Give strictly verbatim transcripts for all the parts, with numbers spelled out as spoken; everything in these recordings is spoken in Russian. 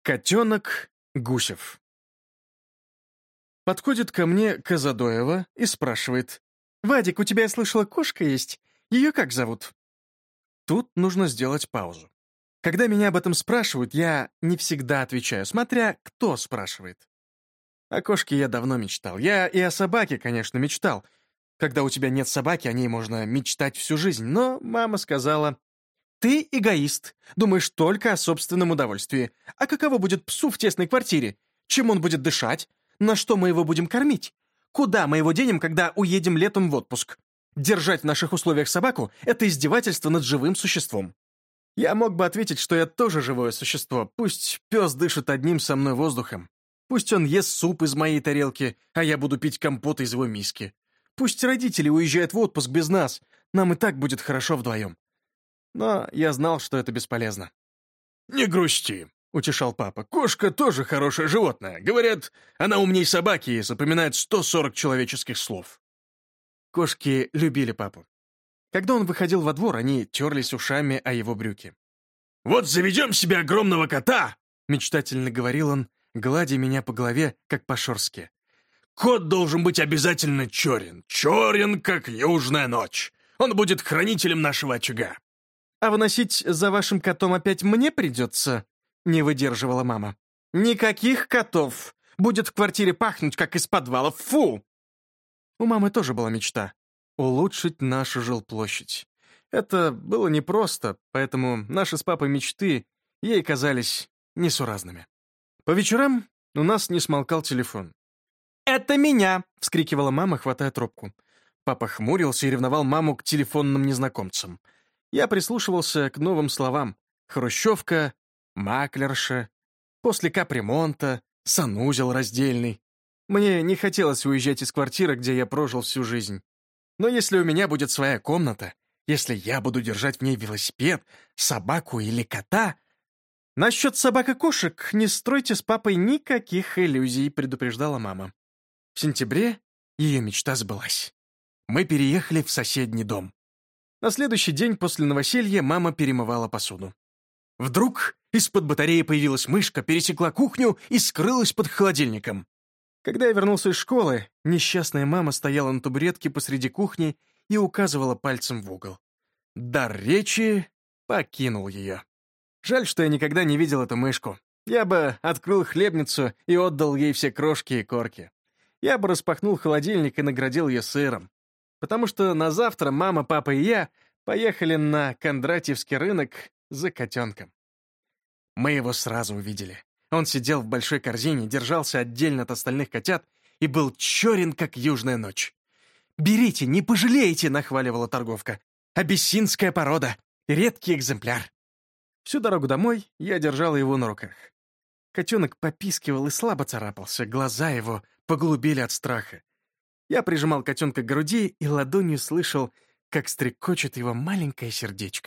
Котенок Гусев. Подходит ко мне Казадоева и спрашивает: «Вадик, у тебя, я слышала, кошка есть? Ее как зовут?» Тут нужно сделать паузу. Когда меня об этом спрашивают, я не всегда отвечаю, смотря кто спрашивает. О кошке я давно мечтал. Я и о собаке, конечно, мечтал. Когда у тебя нет собаки, о ней можно мечтать всю жизнь. Но мама сказала: «Ты эгоист, думаешь только о собственном удовольствии. А каково будет псу в тесной квартире? Чем он будет дышать? На что мы его будем кормить? Куда мы его денем, когда уедем летом в отпуск? Держать в наших условиях собаку — это издевательство над живым существом». Я мог бы ответить, что я тоже живое существо. Пусть пес дышит одним со мной воздухом. Пусть он ест суп из моей тарелки, а я буду пить компот из его миски. Пусть родители уезжают в отпуск без нас. Нам и так будет хорошо вдвоем. Но я знал, что это бесполезно. «Не грусти», — утешал папа. «Кошка тоже хорошее животное. Говорят, она умней собаки и запоминает сто сорок человеческих слов». Кошки любили папу. Когда он выходил во двор, они терлись ушами о его брюки. «Вот заведем себе огромного кота», — мечтательно говорил он, гладя меня по голове, как по-шорски. «Кот должен быть обязательно черен. Черен, как южная ночь. Он будет хранителем нашего очага». «А выносить за вашим котом опять мне придется?» — не выдерживала мама. «Никаких котов! Будет в квартире пахнуть, как из подвала. Фу!» У мамы тоже была мечта — улучшить нашу жилплощадь. Это было непросто, поэтому наши с папой мечты ей казались несуразными. По вечерам у нас не смолкал телефон. «Это меня!» — вскрикивала мама, хватая трубку. Папа хмурился и ревновал маму к телефонным незнакомцам. Я прислушивался к новым словам: хрущевка, маклерша, после капремонта, санузел раздельный. Мне не хотелось уезжать из квартиры, где я прожил всю жизнь. Но если у меня будет своя комната, если я буду держать в ней велосипед, собаку или кота... «Насчет собак и кошек не стройте с папой никаких иллюзий», — предупреждала мама. В сентябре ее мечта сбылась. Мы переехали в соседний дом. На следующий день после новоселья мама перемывала посуду. Вдруг из-под батареи появилась мышка, пересекла кухню и скрылась под холодильником. Когда я вернулся из школы, несчастная мама стояла на табуретке посреди кухни и указывала пальцем в угол. Дар речи покинул ее. Жаль, что я никогда не видел эту мышку. Я бы открыл хлебницу и отдал ей все крошки и корки. Я бы распахнул холодильник и наградил ее сыром. Потому что на завтра мама, папа и я поехали на Кондратьевский рынок за котенком. Мы его сразу увидели. Он сидел в большой корзине, держался отдельно от остальных котят и был черен, как южная ночь. «Берите, не пожалеете!» — нахваливала торговка. «Абиссинская порода! Редкий экземпляр!» Всю дорогу домой я держал его на руках. Котенок попискивал и слабо царапался, глаза его поглубели от страха. Я прижимал котенка к груди и ладонью слышал, как стрекочет его маленькое сердечко.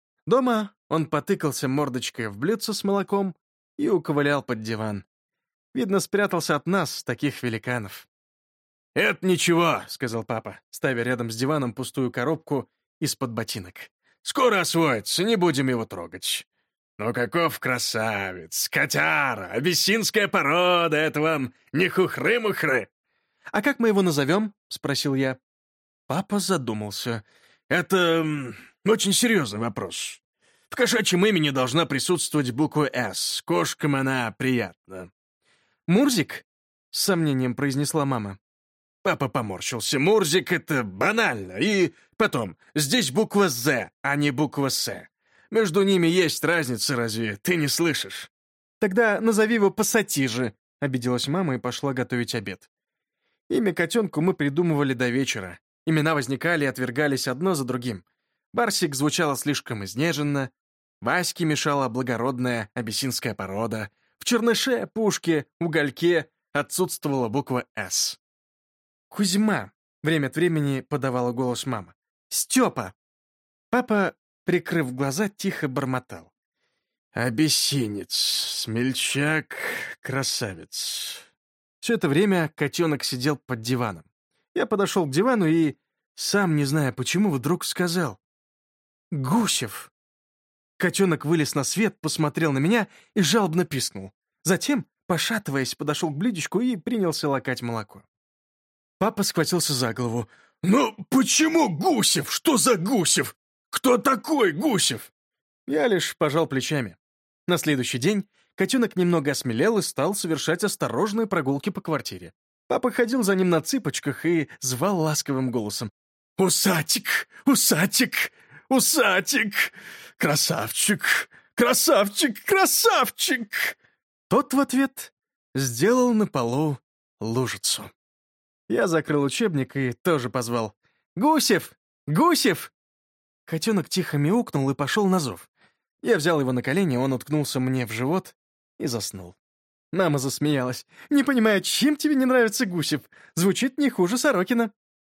Дома он потыкался мордочкой в блюдце с молоком и уковылял под диван. Видно, спрятался от нас, таких великанов. «Это ничего», — сказал папа, ставя рядом с диваном пустую коробку из-под ботинок. «Скоро освоится, не будем его трогать. Но каков красавец, котяра, абиссинская порода, это вам не хухры-мухры». «А как мы его назовем?» — спросил я. Папа задумался. «Это очень серьезный вопрос. В кошачьем имени должна присутствовать буква «С». Кошкам она приятна». «Мурзик?» — с сомнением произнесла мама. Папа поморщился. «Мурзик — это банально. И потом, здесь буква «З», а не буква «С». Между ними есть разница, разве ты не слышишь?» «Тогда назови его Пассатижи», — обиделась мама и пошла готовить обед. Имя котенку мы придумывали до вечера. Имена возникали и отвергались одно за другим. Барсик звучало слишком изнеженно, Ваське мешала благородная абиссинская порода, в Черныше, Пушке, Угольке отсутствовала буква «С». «Кузьма», — время от времени подавала голос мама. «Степа». Папа, прикрыв глаза, тихо бормотал. «Абиссинец, смельчак, красавец». Все это время котенок сидел под диваном. Я подошел к дивану и, сам не зная почему, вдруг сказал: «Гусев». Котенок вылез на свет, посмотрел на меня и жалобно пискнул. Затем, пошатываясь, подошел к блюдечку и принялся лакать молоко. Папа схватился за голову. «Ну, почему Гусев? Что за Гусев? Кто такой Гусев?» Я лишь пожал плечами. На следующий день котенок немного осмелел и стал совершать осторожные прогулки по квартире. Папа ходил за ним на цыпочках и звал ласковым голосом. «Усатик! Усатик! Усатик! Красавчик! Красавчик! Красавчик!» Тот в ответ сделал на полу лужицу. Я закрыл учебник и тоже позвал. «Гусев! Гусев!» Котенок тихо мяукнул и пошел на зов. Я взял его на колени, он уткнулся мне в живот и заснул. Мама засмеялась. «Не понимаю, чем тебе не нравится Гусев? Звучит не хуже Сорокина».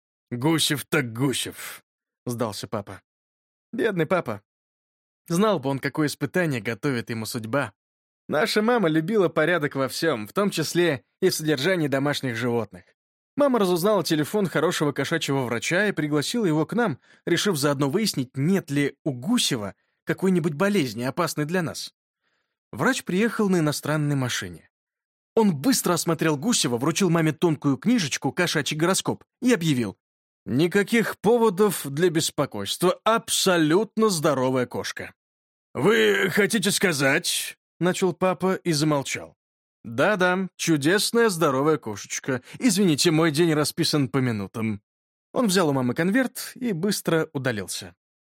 «Гусев так Гусев», — сдался папа. Бедный папа. Знал бы он, какое испытание готовит ему судьба. Наша мама любила порядок во всем, в том числе и в содержании домашних животных. Мама разузнала телефон хорошего кошачьего врача и пригласила его к нам, решив заодно выяснить, нет ли у Гусева какой-нибудь болезни, опасной для нас. Врач приехал на иностранной машине. Он быстро осмотрел Гусева, вручил маме тонкую книжечку «Кошачий гороскоп» и объявил: «Никаких поводов для беспокойства, абсолютно здоровая кошка». «Вы хотите сказать...» — начал папа и замолчал. «Да-да, чудесная здоровая кошечка. Извините, мой день расписан по минутам». Он взял у мамы конверт и быстро удалился.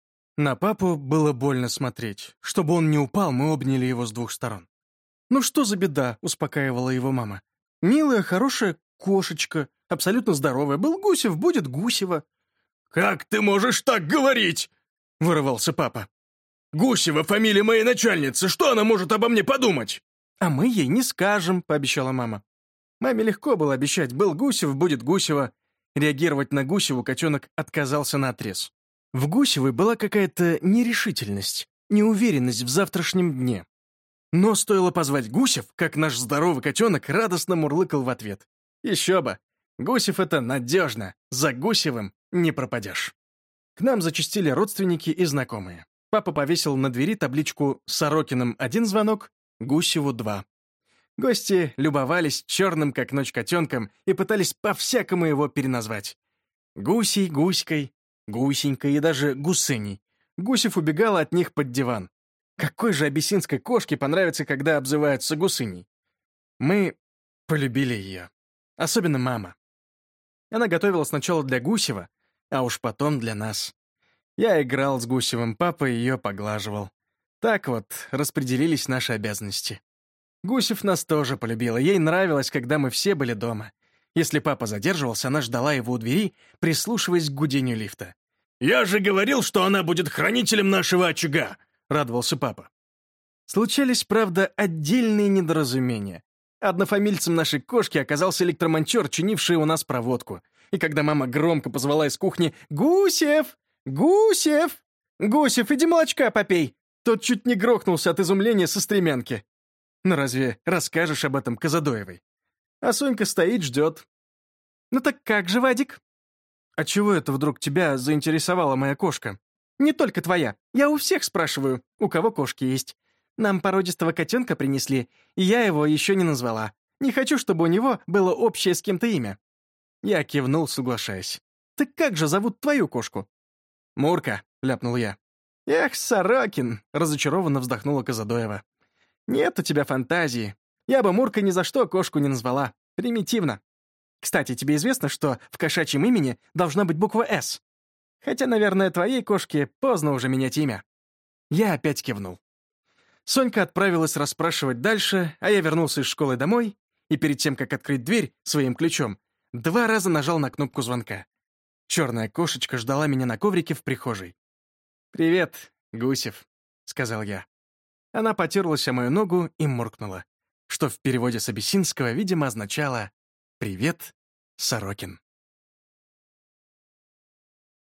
На папу было больно смотреть. Чтобы он не упал, мы обняли его с двух сторон. «Ну что за беда?» — успокаивала его мама. «Милая, хорошая кошечка, абсолютно здоровая. Был Гусев, будет Гусева». «Как ты можешь так говорить?» — вырывался папа. «Гусева — фамилия моей начальницы. Что она может обо мне подумать?» «А мы ей не скажем», — пообещала мама. Маме легко было обещать: был Гусев, будет Гусева. Реагировать на Гусеву котенок отказался наотрез. В Гусевой была какая-то нерешительность, неуверенность в завтрашнем дне. Но стоило позвать Гусев, как наш здоровый котенок радостно мурлыкал в ответ. Еще бы! Гусев — это надежно, за Гусевым не пропадешь. К нам зачастили родственники и знакомые. Папа повесил на двери табличку «Сорокиным один звонок, Гусеву два». Гости любовались черным, как ночь, котенком и пытались по-всякому его переназвать. Гусей, Гуськой, Гусенькой и даже Гусыней. Гусев убегал от них под диван. Какой же абиссинской кошке понравится, когда обзываются Гусыней? Мы полюбили ее. Особенно мама. Она готовила сначала для Гусева, а уж потом для нас. Я играл с Гусевым, папа ее поглаживал. Так вот распределились наши обязанности. Гусев нас тоже полюбила. Ей нравилось, когда мы все были дома. Если папа задерживался, она ждала его у двери, прислушиваясь к гудению лифта. «Я же говорил, что она будет хранителем нашего очага!» — радовался папа. Случались, правда, отдельные недоразумения. Однофамильцем нашей кошки оказался электромонтер, чинивший у нас проводку. И когда мама громко позвала из кухни: «Гусев! Гусев! Гусев, иди молочка попей!» Тот чуть не грохнулся от изумления со стремянки. Ну разве расскажешь об этом Казадоевой? А Сонька стоит, ждет. «Ну так как же, Вадик?» «А чего это вдруг тебя заинтересовала моя кошка?» «Не только твоя. Я у всех спрашиваю, у кого кошки есть. Нам породистого котенка принесли, и я его еще не назвала. Не хочу, чтобы у него было общее с кем-то имя». Я кивнул, соглашаясь. «Так как же зовут твою кошку?» «Мурка», — ляпнул я. «Эх, Сорокин!» — разочарованно вздохнула Казадоева. «Нет у тебя фантазии. Я бы Муркой ни за что кошку не назвала. Примитивно. Кстати, тебе известно, что в кошачьем имени должна быть буква «С»? Хотя, наверное, твоей кошке поздно уже менять имя». Я опять кивнул. Сонька отправилась расспрашивать дальше, а я вернулся из школы домой и перед тем, как открыть дверь своим ключом, два раза нажал на кнопку звонка. Черная кошечка ждала меня на коврике в прихожей. «Привет, Гусев», — сказал я. Она потерлась о мою ногу и муркнула, что в переводе с абиссинского, видимо, означало «Привет, Сорокин».